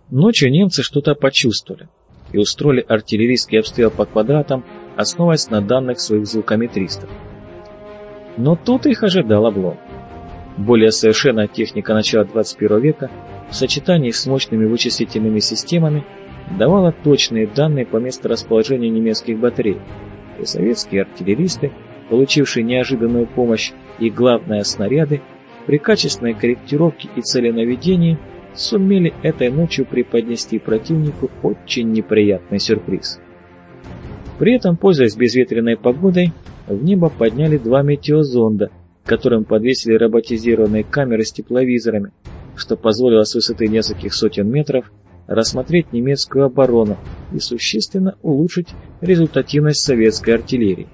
Ночью немцы что-то почувствовали и устроили артиллерийский обстрел по квадратам, основываясь на данных своих звукометристов. Но тут их ожидал облом. Более совершенная техника начала 21 века в сочетании с мощными вычислительными системами давала точные данные по месторасположению немецких батарей, и советские артиллеристы, получившие неожиданную помощь и, главное, снаряды, при качественной корректировке и целенаведении сумели этой ночью преподнести противнику очень неприятный сюрприз. При этом, пользуясь безветренной погодой, в небо подняли 2 метеозонда, которым подвесили роботизированные камеры с тепловизорами, что позволило с высоты нескольких сотен метров рассмотреть немецкую оборону и существенно улучшить результативность советской артиллерии.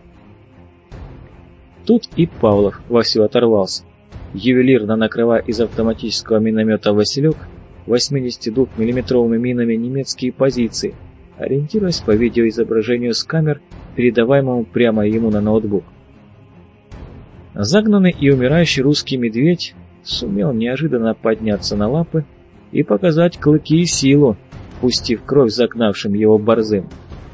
Тут и Павлов вовсю оторвался, ювелирно накрывая из автоматического миномета «Василек» 82 миллиметровыми минами немецкие позиции, ориентируясь по видеоизображению с камер, передаваемому прямо ему на ноутбук. Загнанный и умирающий русский медведь сумел неожиданно подняться на лапы и показать клыки и силу, пустив кровь загнавшим его борзым.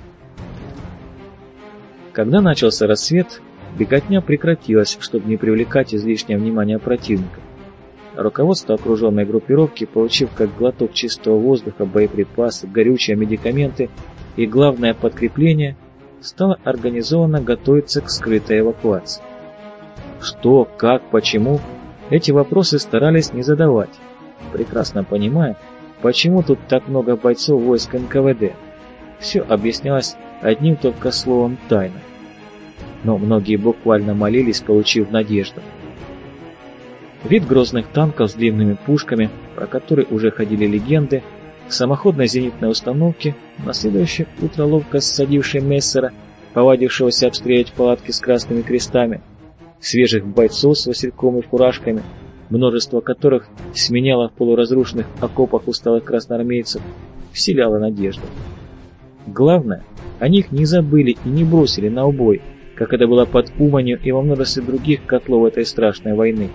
Когда начался рассвет, беготня прекратилась, чтобы не привлекать излишнее внимание противника. Руководство окруженной группировки, получив как глоток чистого воздуха, боеприпасы, горючие, медикаменты и, главное, подкрепление, стало организованно готовиться к скрытой эвакуации. Что, как, почему – эти вопросы старались не задавать, прекрасно понимая, почему тут так много бойцов войск НКВД. Все объяснялось одним только словом «тайна». Но многие буквально молились, получив надежду. Вид грозных танков с длинными пушками, про которые уже ходили легенды, самоходной зенитной установки, на следующее утро ловко ссадившей Мессера, повадившегося обстрелять палатки с красными крестами, свежих бойцов с васильком и фуражками, множество которых сменяло в полуразрушенных окопах усталых красноармейцев, вселяло надежду. Главное, о них не забыли и не бросили на убой, как это было под Уманью и во множестве других котлов этой страшной войны.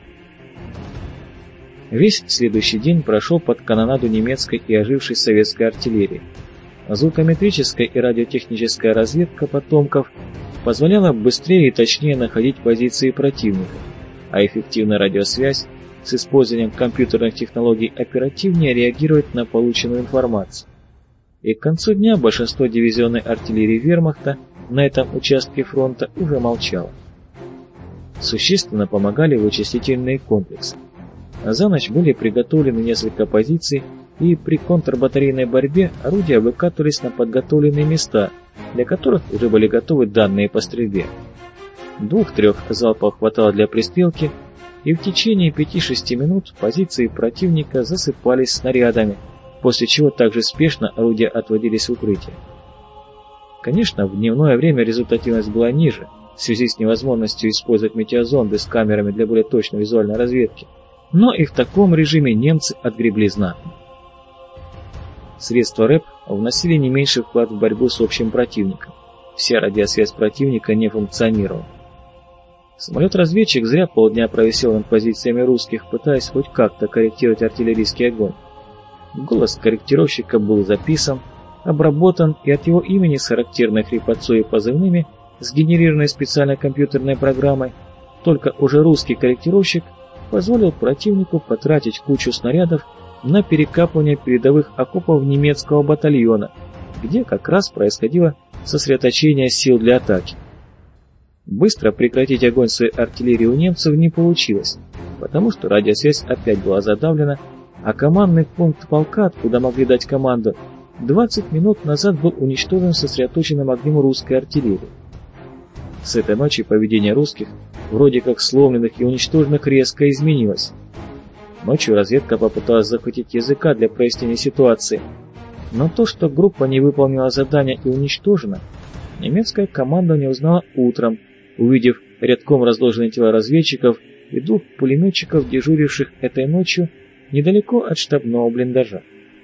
Весь следующий день прошел под канонаду немецкой и ожившей советской артиллерии. Звукометрическая и радиотехническая разведка потомков позволяла быстрее и точнее находить позиции противника, а эффективная радиосвязь с использованием компьютерных технологий оперативнее реагировать на полученную информацию. И к концу дня большинство дивизионной артиллерии вермахта на этом участке фронта уже молчало. Существенно помогали вычислительные комплексы. За ночь были приготовлены несколько позиций, и при контрбатарейной борьбе орудия выкатывались на подготовленные места, для которых уже были готовы данные по стрельбе. 2-3 залпов хватало для пристрелки, и в течение 5-6 минут позиции противника засыпались снарядами, после чего также спешно орудия отводились в укрытие. Конечно, в дневное время результативность была ниже, в связи с невозможностью использовать метеозонды с камерами для более точной визуальной разведки, но и в таком режиме немцы отгребли знатно. Средства РЭП вносили не меньший вклад в борьбу с общим противником. Вся радиосвязь противника не функционировала. Самолет-разведчик зря полдня провисел над позициями русских, пытаясь хоть как-то корректировать артиллерийский огонь. Голос корректировщика был записан, обработан, и от его имени с характерной хрипотцой и позывными, сгенерированной специальной компьютерной программой, только уже русский корректировщик позволил противнику потратить кучу снарядов на перекапывание передовых окопов немецкого батальона, где как раз происходило сосредоточение сил для атаки. Быстро прекратить огонь своей артиллерии у немцев не получилось, потому что радиосвязь опять была задавлена, а командный пункт полка, откуда могли дать команду, 20 минут назад был уничтожен сосредоточенным огнем русской артиллерии. С этой ночи поведение русских, вроде как сломленных и уничтоженных, резко изменилось. Ночью разведка попыталась захватить языка для прояснения ситуации, но то, что группа не выполнила задание и уничтожена, немецкое командование узнало утром, увидев рядком разложенные тела разведчиков и 2 пулеметчиков, дежуривших этой ночью недалеко от штабного блиндажа.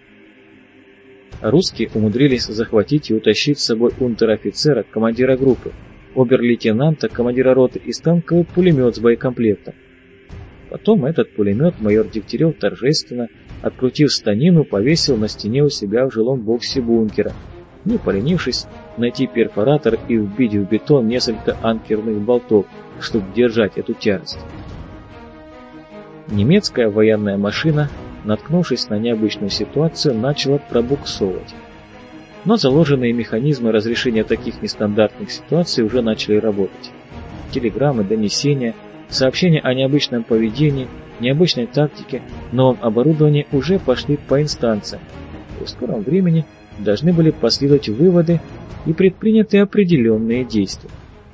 Русские умудрились захватить и утащить с собой унтер-офицера, командира группы, обер-лейтенанта, командира роты и станковый пулемет с боекомплектом. Потом этот пулемет майор Дегтярев торжественно, открутив станину, повесил на стене у себя в жилом боксе бункера, не поленившись найти перфоратор и вбить в бетон несколько анкерных болтов, чтобы держать эту тяжесть. Немецкая военная машина, наткнувшись на необычную ситуацию, начала пробуксовывать. Но заложенные механизмы разрешения таких нестандартных ситуаций уже начали работать. Телеграммы, донесения, сообщения о необычном поведении, необычной тактике, новом оборудовании уже пошли по инстанциям, и в скором времени должны были последовать выводы и предприняты определенные действия.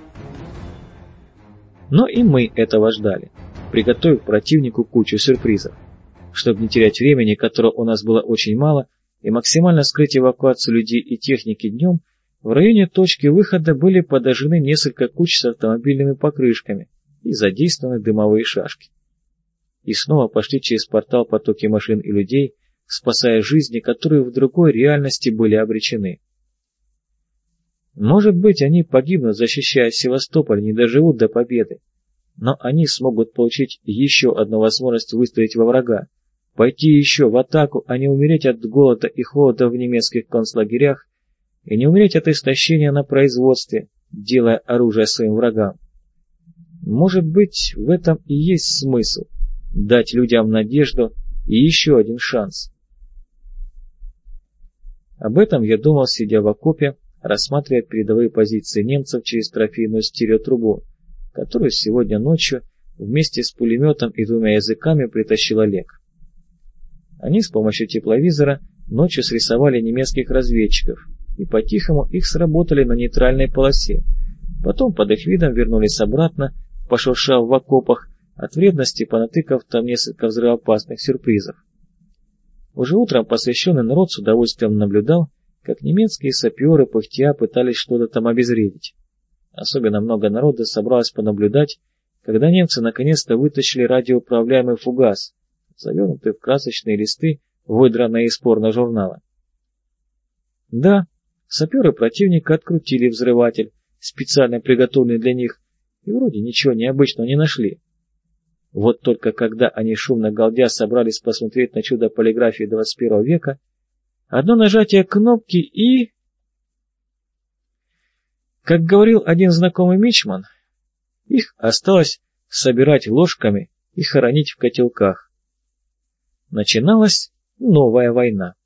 Но и мы этого ждали, приготовив противнику кучу сюрпризов. Чтобы не терять времени, которого у нас было очень мало, и максимально скрыть эвакуацию людей и техники днем, в районе точки выхода были подожжены несколько куч с автомобильными покрышками и задействованы дымовые шашки. И снова пошли через портал потоки машин и людей, спасая жизни, которые в другой реальности были обречены. Может быть, они погибнут, защищая Севастополь, не доживут до победы, но они смогут получить еще одну возможность выстрелить во врага, пойти еще в атаку, а не умереть от голода и холода в немецких концлагерях и не умереть от истощения на производстве, делая оружие своим врагам. Может быть, в этом и есть смысл – дать людям надежду и еще один шанс. Об этом я думал, сидя в окопе, рассматривая передовые позиции немцев через трофейную стереотрубу, которую сегодня ночью вместе с пулеметом и двумя языками притащил Олег. Они с помощью тепловизора ночью срисовали немецких разведчиков и по-тихому их сработали на нейтральной полосе, потом под их видом вернулись обратно, пошуршав в окопах, от вредности понатыкав там несколько взрывоопасных сюрпризов. Уже утром посвященный народ с удовольствием наблюдал, как немецкие саперы пыхтя пытались что-то там обезвредить. Особенно много народа собралось понаблюдать, когда немцы наконец-то вытащили радиоуправляемый фугас, завернутый в красочные листы, выдранные из порно-журнала. Да, саперы противника открутили взрыватель, специально приготовленный для них, и вроде ничего необычного не нашли. Вот только когда они шумно галдя собрались посмотреть на чудо полиграфии 21 века, одно нажатие кнопки и... Как говорил один знакомый мичман, их осталось собирать ложками и хоронить в котелках. Начиналась новая война.